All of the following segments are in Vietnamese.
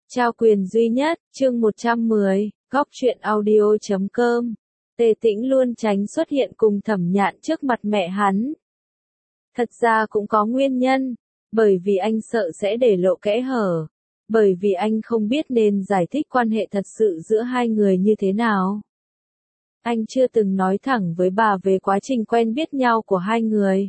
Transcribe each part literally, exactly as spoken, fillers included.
Trao quyền duy nhất, chương một trăm mười, góc truyện audio chấm com. Tề Tĩnh luôn tránh xuất hiện cùng Thẩm Nhạn trước mặt mẹ hắn. Thật ra cũng có nguyên nhân, bởi vì anh sợ sẽ để lộ kẽ hở, bởi vì anh không biết nên giải thích quan hệ thật sự giữa hai người như thế nào. Anh chưa từng nói thẳng với bà về quá trình quen biết nhau của hai người.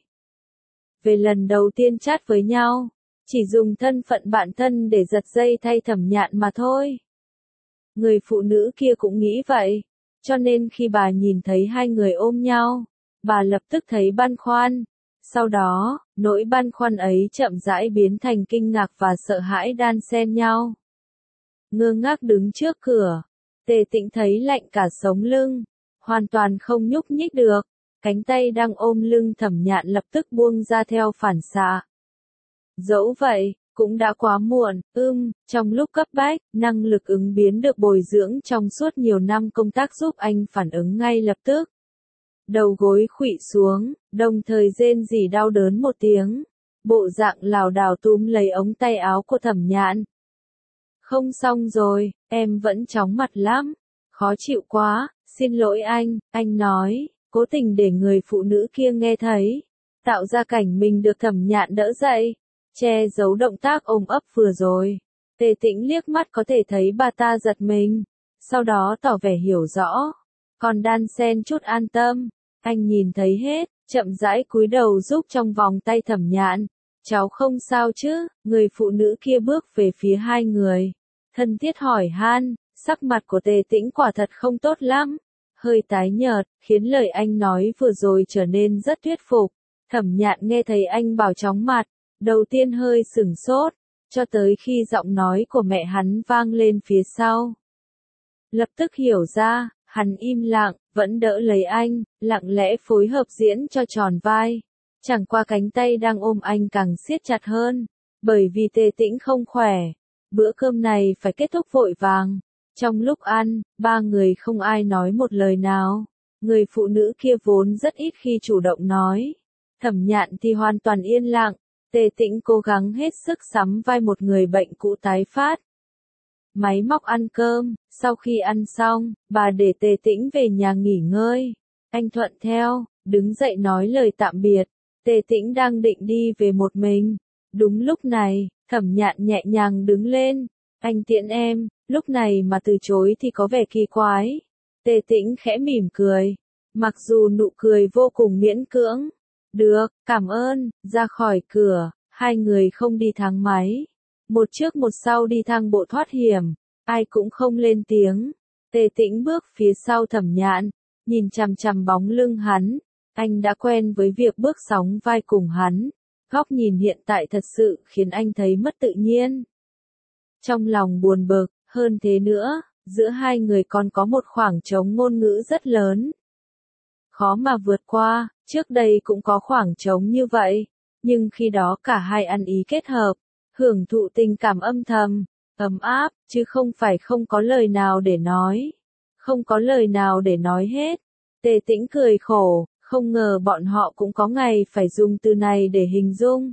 Về lần đầu tiên chat với nhau, chỉ dùng thân phận bạn thân để giật dây thay Thẩm Nhạn mà thôi. Người phụ nữ kia cũng nghĩ vậy, cho nên khi bà nhìn thấy hai người ôm nhau, bà lập tức thấy băn khoăn. Sau đó, nỗi băn khoăn ấy chậm rãi biến thành kinh ngạc và sợ hãi đan xen nhau. Ngơ ngác đứng trước cửa, Tề Tĩnh thấy lạnh cả sống lưng, hoàn toàn không nhúc nhích được, cánh tay đang ôm lưng Thẩm Nhạn lập tức buông ra theo phản xạ. Dẫu vậy, cũng đã quá muộn, ưm, trong lúc cấp bách, năng lực ứng biến được bồi dưỡng trong suốt nhiều năm công tác giúp anh phản ứng ngay lập tức. Đầu gối khuỵu xuống, đồng thời rên rỉ đau đớn một tiếng, bộ dạng lảo đảo túm lấy ống tay áo của Thẩm Nhạn. Không xong rồi, em vẫn chóng mặt lắm, khó chịu quá, xin lỗi anh, anh nói, cố tình để người phụ nữ kia nghe thấy, tạo ra cảnh mình được Thẩm Nhạn đỡ dậy, che giấu động tác ôm ấp vừa rồi. Tề Tĩnh liếc mắt có thể thấy bà ta giật mình, sau đó tỏ vẻ hiểu rõ, còn đan xen chút an tâm. Anh nhìn thấy hết, chậm rãi cúi đầu giúp trong vòng tay Thẩm Nhạn. Cháu không sao chứ? Người phụ nữ kia bước về phía hai người, thân thiết hỏi han. Sắc mặt của Tề Tĩnh quả thật không tốt lắm, hơi tái nhợt, khiến lời anh nói vừa rồi trở nên rất thuyết phục. Thẩm Nhạn nghe thấy anh bảo chóng mặt, đầu tiên hơi sửng sốt, cho tới khi giọng nói của mẹ hắn vang lên phía sau. Lập tức hiểu ra, hắn im lặng, vẫn đỡ lấy anh, lặng lẽ phối hợp diễn cho tròn vai. Chẳng qua cánh tay đang ôm anh càng siết chặt hơn, bởi vì Tề Tĩnh không khỏe. Bữa cơm này phải kết thúc vội vàng. Trong lúc ăn, ba người không ai nói một lời nào. Người phụ nữ kia vốn rất ít khi chủ động nói. Thẩm Nhạn thì hoàn toàn yên lặng. Tề Tĩnh cố gắng hết sức sắm vai một người bệnh cũ tái phát. Máy móc ăn cơm, sau khi ăn xong, bà để Tề Tĩnh về nhà nghỉ ngơi. Anh thuận theo, đứng dậy nói lời tạm biệt. Tề Tĩnh đang định đi về một mình. Đúng lúc này, Thẩm Nhạn nhẹ nhàng đứng lên. Anh tiễn em, lúc này mà từ chối thì có vẻ kỳ quái. Tề Tĩnh khẽ mỉm cười, mặc dù nụ cười vô cùng miễn cưỡng. Được, cảm ơn. Ra khỏi cửa, hai người không đi thang máy. Một trước một sau đi thang bộ thoát hiểm, ai cũng không lên tiếng. Tề Tĩnh bước phía sau Thẩm Nhạn, nhìn chằm chằm bóng lưng hắn. Anh đã quen với việc bước sóng vai cùng hắn. Góc nhìn hiện tại thật sự khiến anh thấy mất tự nhiên. Trong lòng buồn bực, hơn thế nữa, giữa hai người còn có một khoảng trống ngôn ngữ rất lớn. Khó mà vượt qua, trước đây cũng có khoảng trống như vậy, nhưng khi đó cả hai ăn ý kết hợp, hưởng thụ tình cảm âm thầm, ấm áp, chứ không phải không có lời nào để nói. Không có lời nào để nói hết. Tề Tĩnh cười khổ, không ngờ bọn họ cũng có ngày phải dùng từ này để hình dung.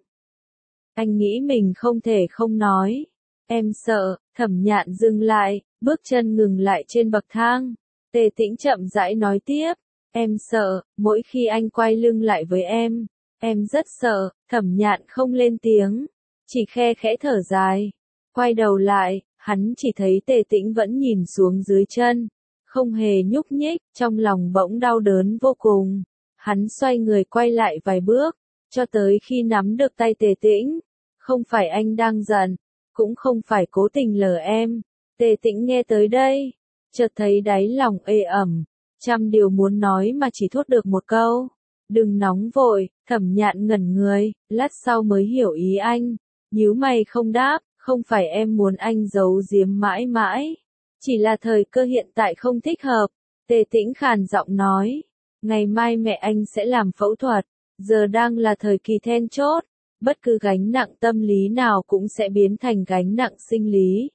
Anh nghĩ mình không thể không nói. Em sợ. Thẩm Nhạn dừng lại, bước chân ngừng lại trên bậc thang. Tề Tĩnh chậm rãi nói tiếp. Em sợ, mỗi khi anh quay lưng lại với em. Em rất sợ. Thẩm Nhạn không lên tiếng, chỉ khe khẽ thở dài. Quay đầu lại, hắn chỉ thấy Tề Tĩnh vẫn nhìn xuống dưới chân, không hề nhúc nhích, trong lòng bỗng đau đớn vô cùng. Hắn xoay người quay lại vài bước, cho tới khi nắm được tay Tề Tĩnh. Không phải anh đang giận, cũng không phải cố tình lờ em. Tề Tĩnh nghe tới đây, chợt thấy đáy lòng ê ẩm, trăm điều muốn nói mà chỉ thốt được một câu. Đừng nóng vội. Thẩm Nhạn ngẩn người, lát sau mới hiểu ý anh. Nhíu mày không đáp, không phải em muốn anh giấu giếm mãi mãi. Chỉ là thời cơ hiện tại không thích hợp. Tề Tĩnh khàn giọng nói. Ngày mai mẹ anh sẽ làm phẫu thuật. Giờ đang là thời kỳ then chốt. Bất cứ gánh nặng tâm lý nào cũng sẽ biến thành gánh nặng sinh lý.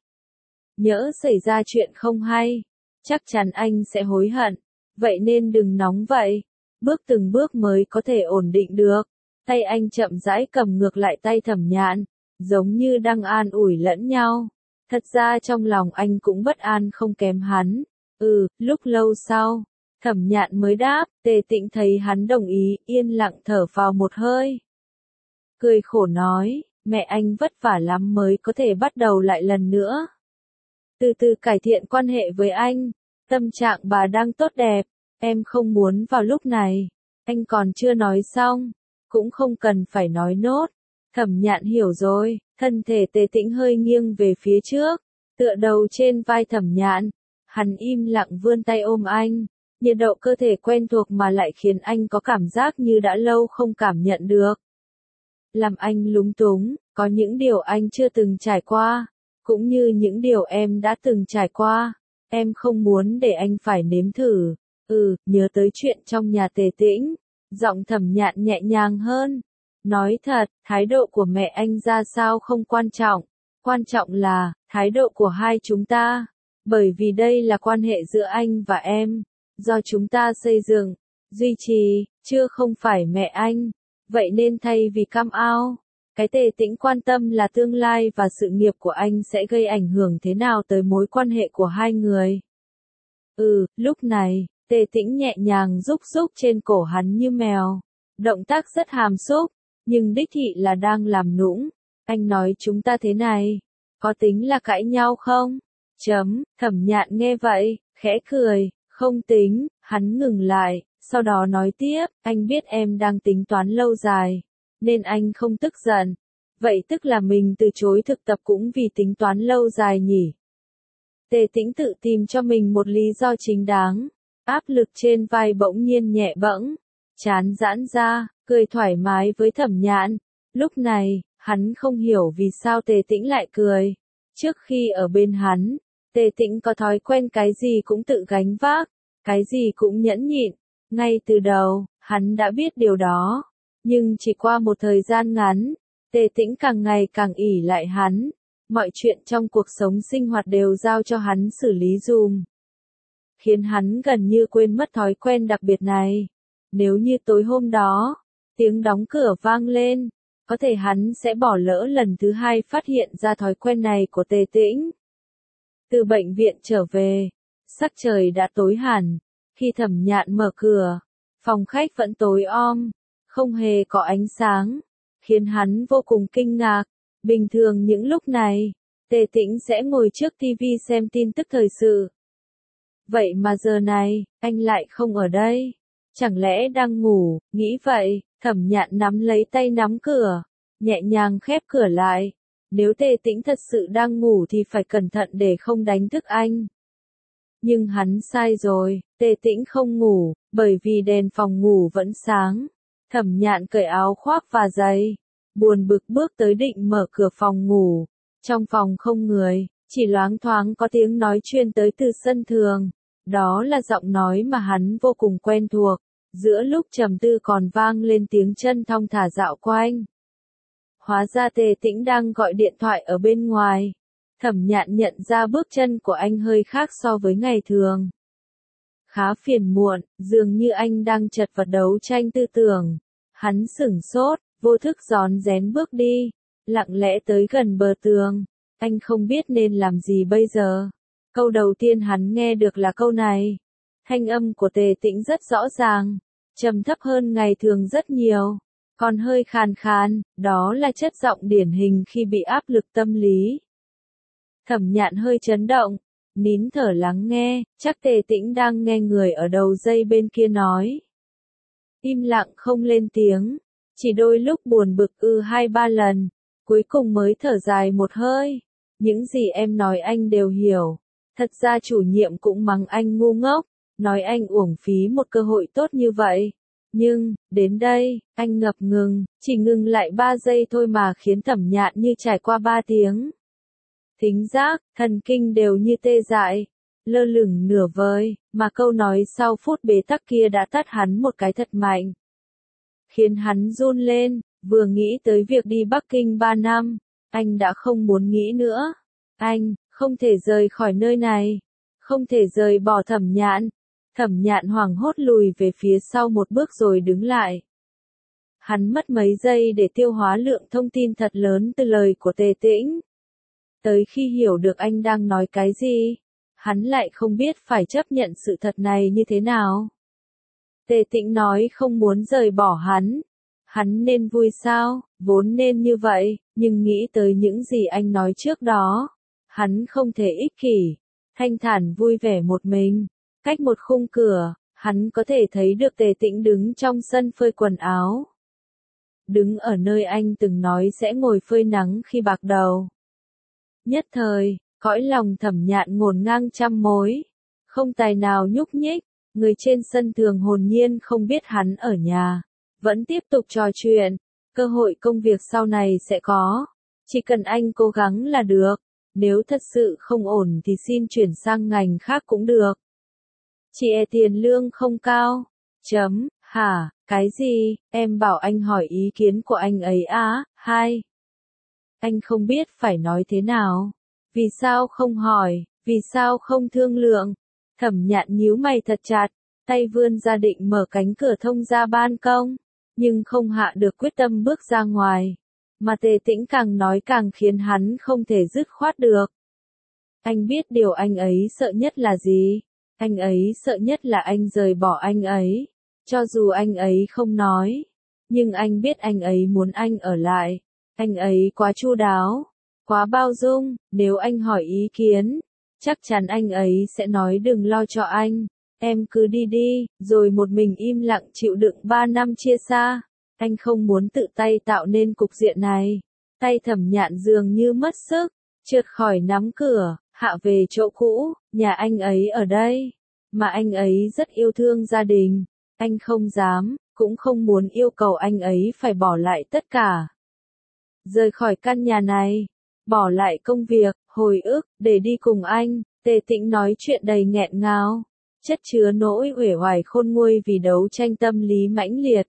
Nhỡ xảy ra chuyện không hay, chắc chắn anh sẽ hối hận. Vậy nên đừng nóng vậy. Bước từng bước mới có thể ổn định được. Tay anh chậm rãi cầm ngược lại tay Thẩm Nhạn, giống như đang an ủi lẫn nhau. Thật ra trong lòng anh cũng bất an không kém hắn. Ừ, lúc lâu sau, Thẩm Nhạn mới đáp, Tề Tĩnh thấy hắn đồng ý, yên lặng thở vào một hơi. Cười khổ nói, mẹ anh vất vả lắm mới có thể bắt đầu lại lần nữa. Từ từ cải thiện quan hệ với anh, tâm trạng bà đang tốt đẹp, em không muốn vào lúc này. Anh còn chưa nói xong, cũng không cần phải nói nốt. Thẩm Nhạn hiểu rồi, thân thể Tề Tĩnh hơi nghiêng về phía trước, tựa đầu trên vai Thẩm Nhạn. Hắn im lặng vươn tay ôm anh, nhiệt độ cơ thể quen thuộc mà lại khiến anh có cảm giác như đã lâu không cảm nhận được. Làm anh lúng túng, có những điều anh chưa từng trải qua, cũng như những điều em đã từng trải qua. Em không muốn để anh phải nếm thử. Ừ, nhớ tới chuyện trong nhà Tề Tĩnh, giọng Thẩm Nhạn nhẹ nhàng hơn. Nói thật, thái độ của mẹ anh ra sao không quan trọng, quan trọng là thái độ của hai chúng ta, bởi vì đây là quan hệ giữa anh và em, do chúng ta xây dựng, duy trì, chưa không phải mẹ anh. Vậy nên thay vì cam ao, cái Tề Tĩnh quan tâm là tương lai và sự nghiệp của anh sẽ gây ảnh hưởng thế nào tới mối quan hệ của hai người. Ừ, lúc này, Tề Tĩnh nhẹ nhàng rúc rúc trên cổ hắn như mèo, động tác rất hàm xúc, nhưng đích thị là đang làm nũng. Anh nói chúng ta thế này, có tính là cãi nhau không? Chấm, Thẩm Nhạn nghe vậy, khẽ cười, không tính, hắn ngừng lại, sau đó nói tiếp, anh biết em đang tính toán lâu dài, nên anh không tức giận. Vậy tức là mình từ chối thực tập cũng vì tính toán lâu dài nhỉ? Tề Tĩnh tự tìm cho mình một lý do chính đáng, áp lực trên vai bỗng nhiên nhẹ bẫng, trán giãn ra, cười thoải mái với Thẩm Nhạn. Lúc này, hắn không hiểu vì sao Tề Tĩnh lại cười. Trước khi ở bên hắn, Tề Tĩnh có thói quen cái gì cũng tự gánh vác, cái gì cũng nhẫn nhịn. Ngay từ đầu, hắn đã biết điều đó. Nhưng chỉ qua một thời gian ngắn, Tề Tĩnh càng ngày càng ỷ lại hắn. Mọi chuyện trong cuộc sống sinh hoạt đều giao cho hắn xử lý dùm, khiến hắn gần như quên mất thói quen đặc biệt này. Nếu như tối hôm đó, tiếng đóng cửa vang lên, có thể hắn sẽ bỏ lỡ lần thứ hai phát hiện ra thói quen này của Tề Tĩnh. Từ bệnh viện trở về, sắc trời đã tối hẳn. Khi Thẩm Nhạn mở cửa, phòng khách vẫn tối om, không hề có ánh sáng, khiến hắn vô cùng kinh ngạc. Bình thường những lúc này, Tề Tĩnh sẽ ngồi trước ti vi xem tin tức thời sự. Vậy mà giờ này, anh lại không ở đây. Chẳng lẽ đang ngủ? Nghĩ vậy, Thẩm Nhạn nắm lấy tay nắm cửa, nhẹ nhàng khép cửa lại. Nếu Tề Tĩnh thật sự đang ngủ thì phải cẩn thận để không đánh thức anh. Nhưng hắn sai rồi, Tề Tĩnh không ngủ, bởi vì đèn phòng ngủ vẫn sáng. Thẩm Nhạn cởi áo khoác và giày, buồn bực bước tới định mở cửa phòng ngủ. Trong phòng không người, chỉ loáng thoáng có tiếng nói truyền tới từ sân thượng. Đó là giọng nói mà hắn vô cùng quen thuộc. Giữa lúc trầm tư còn vang lên tiếng chân thong thả dạo quanh. Hóa ra Tề Tĩnh đang gọi điện thoại ở bên ngoài. Thẩm Nhạn nhận ra bước chân của anh hơi khác so với ngày thường. Khá phiền muộn, dường như anh đang chật vật đấu tranh tư tưởng. Hắn sửng sốt, vô thức rón rén bước đi, lặng lẽ tới gần bờ tường. Anh không biết nên làm gì bây giờ. Câu đầu tiên hắn nghe được là câu này. Thanh âm của Tề Tĩnh rất rõ ràng, trầm thấp hơn ngày thường rất nhiều, còn hơi khàn khàn, đó là chất giọng điển hình khi bị áp lực tâm lý. Thẩm Nhạn hơi chấn động, nín thở lắng nghe, chắc Tề Tĩnh đang nghe người ở đầu dây bên kia nói. Im lặng không lên tiếng, chỉ đôi lúc buồn bực ư hai ba lần, cuối cùng mới thở dài một hơi. Những gì em nói anh đều hiểu, thật ra chủ nhiệm cũng mắng anh ngu ngốc, nói anh uổng phí một cơ hội tốt như vậy. Nhưng, đến đây, anh ngập ngừng, chỉ ngừng lại ba giây thôi mà khiến Thẩm Nhạn như trải qua ba tiếng. Thính giác, thần kinh đều như tê dại, lơ lửng nửa vời, mà câu nói sau phút bế tắc kia đã tát hắn một cái thật mạnh. Khiến hắn run lên, vừa nghĩ tới việc đi Bắc Kinh ba năm, anh đã không muốn nghĩ nữa. Anh, không thể rời khỏi nơi này, không thể rời bỏ Thẩm Nhạn. Thẩm Nhạn hoảng hốt lùi về phía sau một bước rồi đứng lại. Hắn mất mấy giây để tiêu hóa lượng thông tin thật lớn từ lời của Tề Tĩnh. Tới khi hiểu được anh đang nói cái gì, hắn lại không biết phải chấp nhận sự thật này như thế nào. Tề Tĩnh nói không muốn rời bỏ hắn. Hắn nên vui sao, vốn nên như vậy, nhưng nghĩ tới những gì anh nói trước đó. Hắn không thể ích kỷ, thanh thản vui vẻ một mình. Cách một khung cửa, hắn có thể thấy được Tề Tĩnh đứng trong sân phơi quần áo. Đứng ở nơi anh từng nói sẽ ngồi phơi nắng khi bạc đầu. Nhất thời, cõi lòng Thẩm Nhạn ngổn ngang trăm mối. Không tài nào nhúc nhích, người trên sân thường hồn nhiên không biết hắn ở nhà. Vẫn tiếp tục trò chuyện, cơ hội công việc sau này sẽ có. Chỉ cần anh cố gắng là được, nếu thật sự không ổn thì xin chuyển sang ngành khác cũng được. Chỉ e tiền lương không cao. Chấm, hả, cái gì, em bảo anh hỏi ý kiến của anh ấy á, hai. Anh không biết phải nói thế nào. Vì sao không hỏi, vì sao không thương lượng? Thẩm Nhạn nhíu mày thật chặt, tay vươn ra định mở cánh cửa thông ra ban công, nhưng không hạ được quyết tâm bước ra ngoài. Mà Tề Tĩnh càng nói càng khiến hắn không thể dứt khoát được. Anh biết điều anh ấy sợ nhất là gì? Anh ấy sợ nhất là anh rời bỏ anh ấy. Cho dù anh ấy không nói, nhưng anh biết anh ấy muốn anh ở lại. Anh ấy quá chu đáo, quá bao dung, nếu anh hỏi ý kiến, chắc chắn anh ấy sẽ nói đừng lo cho anh, em cứ đi đi, rồi một mình im lặng chịu đựng ba năm chia xa. Anh không muốn tự tay tạo nên cục diện này. Tay Thẩm Nhạn dường như mất sức, trượt khỏi nắm cửa, hạ về chỗ cũ, nhà anh ấy ở đây, mà anh ấy rất yêu thương gia đình, anh không dám, cũng không muốn yêu cầu anh ấy phải bỏ lại tất cả. Rời khỏi căn nhà này, bỏ lại công việc, hồi ức, để đi cùng anh. Tề Tĩnh nói chuyện đầy nghẹn ngào, chất chứa nỗi uể oải khôn nguôi vì đấu tranh tâm lý mãnh liệt.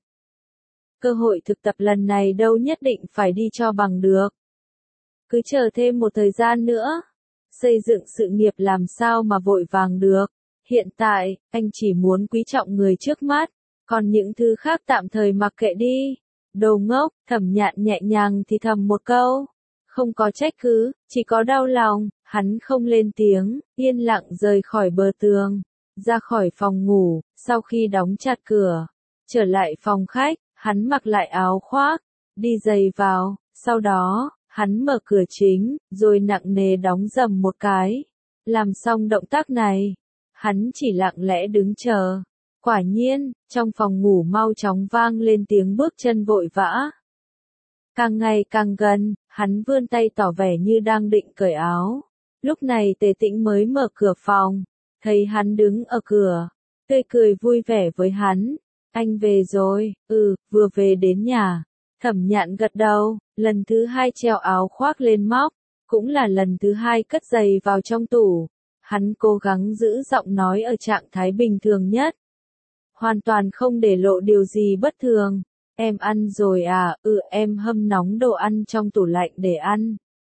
Cơ hội thực tập lần này đâu nhất định phải đi cho bằng được. Cứ chờ thêm một thời gian nữa. Xây dựng sự nghiệp làm sao mà vội vàng được. Hiện tại, anh chỉ muốn quý trọng người trước mắt, còn những thứ khác tạm thời mặc kệ đi. Đồ ngốc, Thẩm Nhạn nhẹ nhàng thì thầm một câu. Không có trách cứ, chỉ có đau lòng. Hắn không lên tiếng, yên lặng rời khỏi bờ tường, ra khỏi phòng ngủ, sau khi đóng chặt cửa, trở lại phòng khách, hắn mặc lại áo khoác, đi giày vào, sau đó, hắn mở cửa chính, rồi nặng nề đóng rầm một cái. Làm xong động tác này, hắn chỉ lặng lẽ đứng chờ. Quả nhiên, trong phòng ngủ mau chóng vang lên tiếng bước chân vội vã. Càng ngày càng gần, hắn vươn tay tỏ vẻ như đang định cởi áo. Lúc này Tề Tĩnh mới mở cửa phòng, thấy hắn đứng ở cửa, tươi cười vui vẻ với hắn. Anh về rồi, ừ, vừa về đến nhà. Thẩm Nhạn gật đầu, lần thứ hai treo áo khoác lên móc, cũng là lần thứ hai cất giày vào trong tủ. Hắn cố gắng giữ giọng nói ở trạng thái bình thường nhất. Hoàn toàn không để lộ điều gì bất thường. Em ăn rồi à, ừ em hâm nóng đồ ăn trong tủ lạnh để ăn.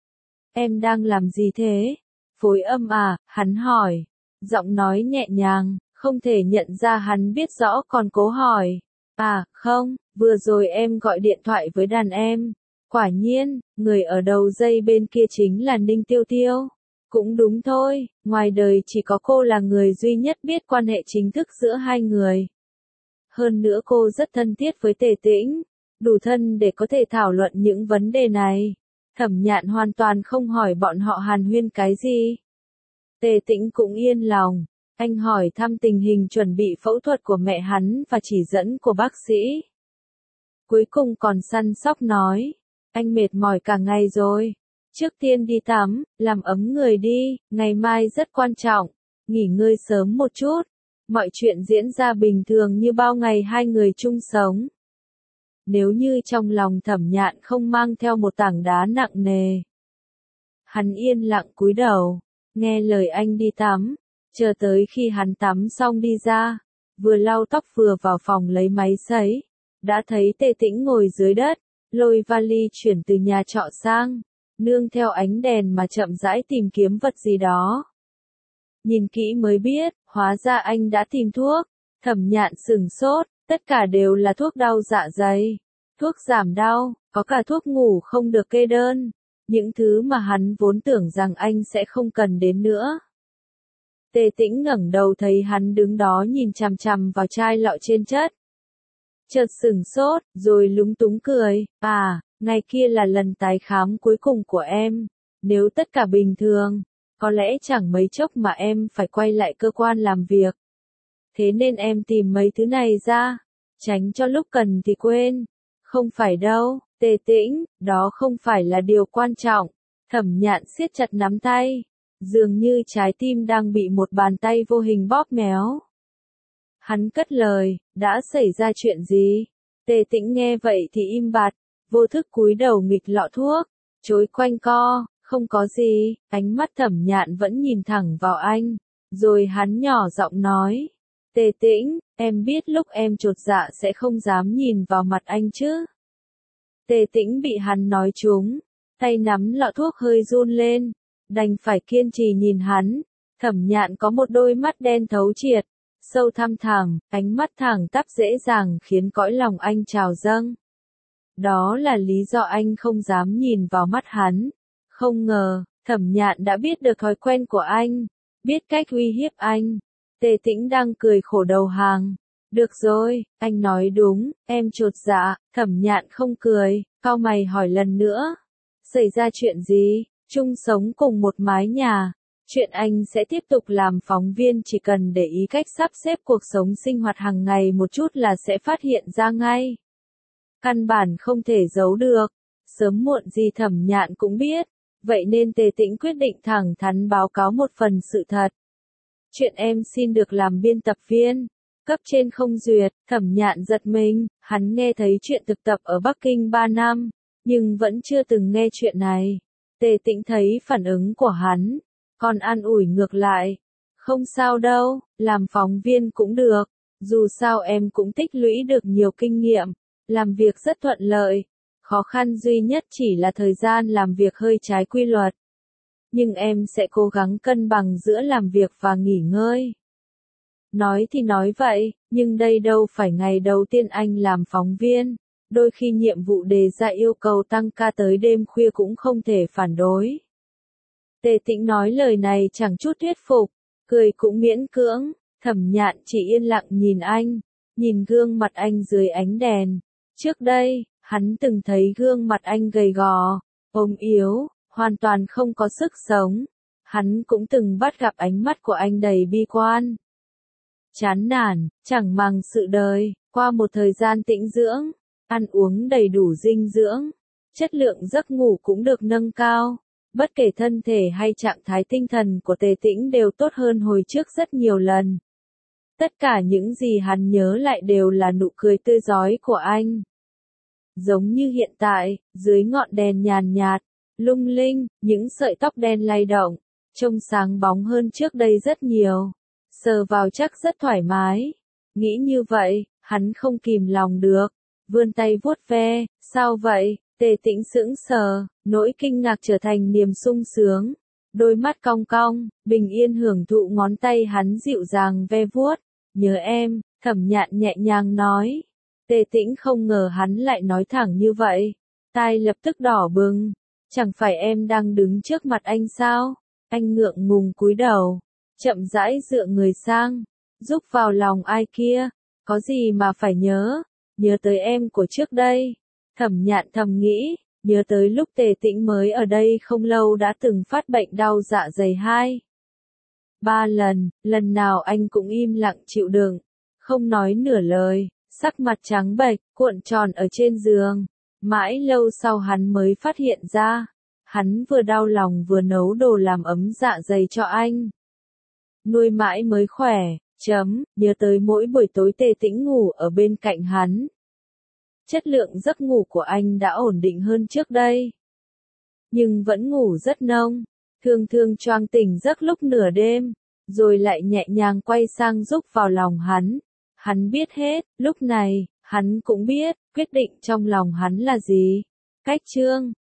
Em đang làm gì thế? Phối âm à, hắn hỏi. Giọng nói nhẹ nhàng, không thể nhận ra hắn biết rõ còn cố hỏi. À, không, vừa rồi em gọi điện thoại với đàn em. Quả nhiên, người ở đầu dây bên kia chính là Ninh Tiêu Tiêu. Cũng đúng thôi, ngoài đời chỉ có cô là người duy nhất biết quan hệ chính thức giữa hai người. Hơn nữa cô rất thân thiết với Tề Tĩnh, đủ thân để có thể thảo luận những vấn đề này. Thẩm Nhạn hoàn toàn không hỏi bọn họ hàn huyên cái gì. Tề Tĩnh cũng yên lòng, anh hỏi thăm tình hình chuẩn bị phẫu thuật của mẹ hắn và chỉ dẫn của bác sĩ. Cuối cùng còn săn sóc nói, anh mệt mỏi cả ngày rồi. Trước tiên đi tắm, làm ấm người đi, ngày mai rất quan trọng, nghỉ ngơi sớm một chút. Mọi chuyện diễn ra bình thường như bao ngày hai người chung sống. Nếu như trong lòng Thẩm Nhạn không mang theo một tảng đá nặng nề. Hắn yên lặng cúi đầu, nghe lời anh đi tắm, chờ tới khi hắn tắm xong đi ra, vừa lau tóc vừa vào phòng lấy máy sấy, đã thấy Tề Tĩnh ngồi dưới đất, lôi vali chuyển từ nhà trọ sang, nương theo ánh đèn mà chậm rãi tìm kiếm vật gì đó. Nhìn kỹ mới biết, hóa ra anh đã tìm thuốc. Thẩm Nhạn sửng sốt, tất cả đều là thuốc đau dạ dày, thuốc giảm đau, có cả thuốc ngủ không được kê đơn. những thứ mà hắn vốn tưởng rằng anh sẽ không cần đến nữa. Tề Tĩnh ngẩng đầu thấy hắn đứng đó nhìn chằm chằm vào chai lọ trên chất. Chợt sửng sốt, rồi lúng túng cười, à, ngày kia là lần tái khám cuối cùng của em. Nếu tất cả bình thường, có lẽ chẳng mấy chốc mà em phải quay lại cơ quan làm việc. Thế nên em tìm mấy thứ này ra, tránh cho lúc cần thì quên. Không phải đâu, Tề Tĩnh, đó không phải là điều quan trọng. Thẩm Nhạn siết chặt nắm tay, dường như trái tim đang bị một bàn tay vô hình bóp méo. Hắn cất lời, đã xảy ra chuyện gì? Tề Tĩnh nghe vậy thì im bặt, vô thức cúi đầu nghịch lọ thuốc, chối quanh co, không có gì, ánh mắt Thẩm Nhạn vẫn nhìn thẳng vào anh, rồi hắn nhỏ giọng nói, Tề Tĩnh, em biết lúc em chột dạ sẽ không dám nhìn vào mặt anh chứ. Tề Tĩnh bị hắn nói trúng, tay nắm lọ thuốc hơi run lên, đành phải kiên trì nhìn hắn. Thẩm Nhạn có một đôi mắt đen thấu triệt, sâu thăm thẳm, ánh mắt thẳng tắp dễ dàng khiến cõi lòng anh trào dâng. Đó là lý do anh không dám nhìn vào mắt hắn. Không ngờ, Thẩm Nhạn đã biết được thói quen của anh, biết cách uy hiếp anh. Tề Tĩnh đang cười khổ đầu hàng. Được rồi, anh nói đúng, em chột dạ. Thẩm Nhạn không cười, cau mày hỏi lần nữa. Xảy ra chuyện gì? Chung sống cùng một mái nhà. Chuyện anh sẽ tiếp tục làm phóng viên chỉ cần để ý cách sắp xếp cuộc sống sinh hoạt hàng ngày một chút là sẽ phát hiện ra ngay. Căn bản không thể giấu được. Sớm muộn gì Thẩm Nhạn cũng biết. Vậy nên Tề Tĩnh quyết định thẳng thắn báo cáo một phần sự thật. Chuyện em xin được làm biên tập viên. Cấp trên không duyệt, Thẩm Nhạn giật mình, hắn nghe thấy chuyện thực tập ở Bắc Kinh ba năm, nhưng vẫn chưa từng nghe chuyện này. Tề Tĩnh thấy phản ứng của hắn, còn an ủi ngược lại. Không sao đâu, làm phóng viên cũng được, dù sao em cũng tích lũy được nhiều kinh nghiệm, làm việc rất thuận lợi. Khó khăn duy nhất chỉ là thời gian làm việc hơi trái quy luật. Nhưng em sẽ cố gắng cân bằng giữa làm việc và nghỉ ngơi. Nói thì nói vậy, nhưng đây đâu phải ngày đầu tiên anh làm phóng viên. Đôi khi nhiệm vụ đề ra yêu cầu tăng ca tới đêm khuya cũng không thể phản đối. Tề Tĩnh nói lời này chẳng chút thuyết phục, cười cũng miễn cưỡng. Thẩm Nhạn chỉ yên lặng nhìn anh, nhìn gương mặt anh dưới ánh đèn. Trước đây, hắn từng thấy gương mặt anh gầy gò, ốm yếu, hoàn toàn không có sức sống. Hắn cũng từng bắt gặp ánh mắt của anh đầy bi quan, chán nản, chẳng màng sự đời. Qua một thời gian tĩnh dưỡng, ăn uống đầy đủ dinh dưỡng, chất lượng giấc ngủ cũng được nâng cao. Bất kể thân thể hay trạng thái tinh thần của Tề Tĩnh đều tốt hơn hồi trước rất nhiều lần. Tất cả những gì hắn nhớ lại đều là nụ cười tươi rói của anh. Giống như hiện tại, dưới ngọn đèn nhàn nhạt, lung linh, những sợi tóc đen lay động, trông sáng bóng hơn trước đây rất nhiều. Sờ vào chắc rất thoải mái. Nghĩ như vậy, hắn không kìm lòng được, vươn tay vuốt ve. Sao vậy? Tề Tĩnh sững sờ, nỗi kinh ngạc trở thành niềm sung sướng. Đôi mắt cong cong, bình yên hưởng thụ ngón tay hắn dịu dàng ve vuốt. Nhớ em, Thẩm Nhạn nhẹ nhàng nói. Tề Tĩnh không ngờ hắn lại nói thẳng như vậy. Tai lập tức đỏ bừng. Chẳng phải em đang đứng trước mặt anh sao? Anh ngượng ngùng cúi đầu, chậm rãi dựa người sang, giúp vào lòng ai kia. Có gì mà phải nhớ? Nhớ tới em của trước đây. Thẩm Nhạn thầm nghĩ, nhớ tới lúc Tề Tĩnh mới ở đây không lâu đã từng phát bệnh đau dạ dày hai. Ba lần, lần nào anh cũng im lặng chịu đựng, không nói nửa lời, sắc mặt trắng bệch, cuộn tròn ở trên giường. Mãi lâu sau hắn mới phát hiện ra, hắn vừa đau lòng vừa nấu đồ làm ấm dạ dày cho anh. Nuôi mãi mới khỏe, chấm, nhớ tới mỗi buổi tối Tề Tĩnh ngủ ở bên cạnh hắn. Chất lượng giấc ngủ của anh đã ổn định hơn trước đây. Nhưng vẫn ngủ rất nông, thường thường choàng tỉnh giấc lúc nửa đêm, rồi lại nhẹ nhàng quay sang rúc vào lòng hắn. Hắn biết hết, lúc này, hắn cũng biết, quyết định trong lòng hắn là gì. Cách chương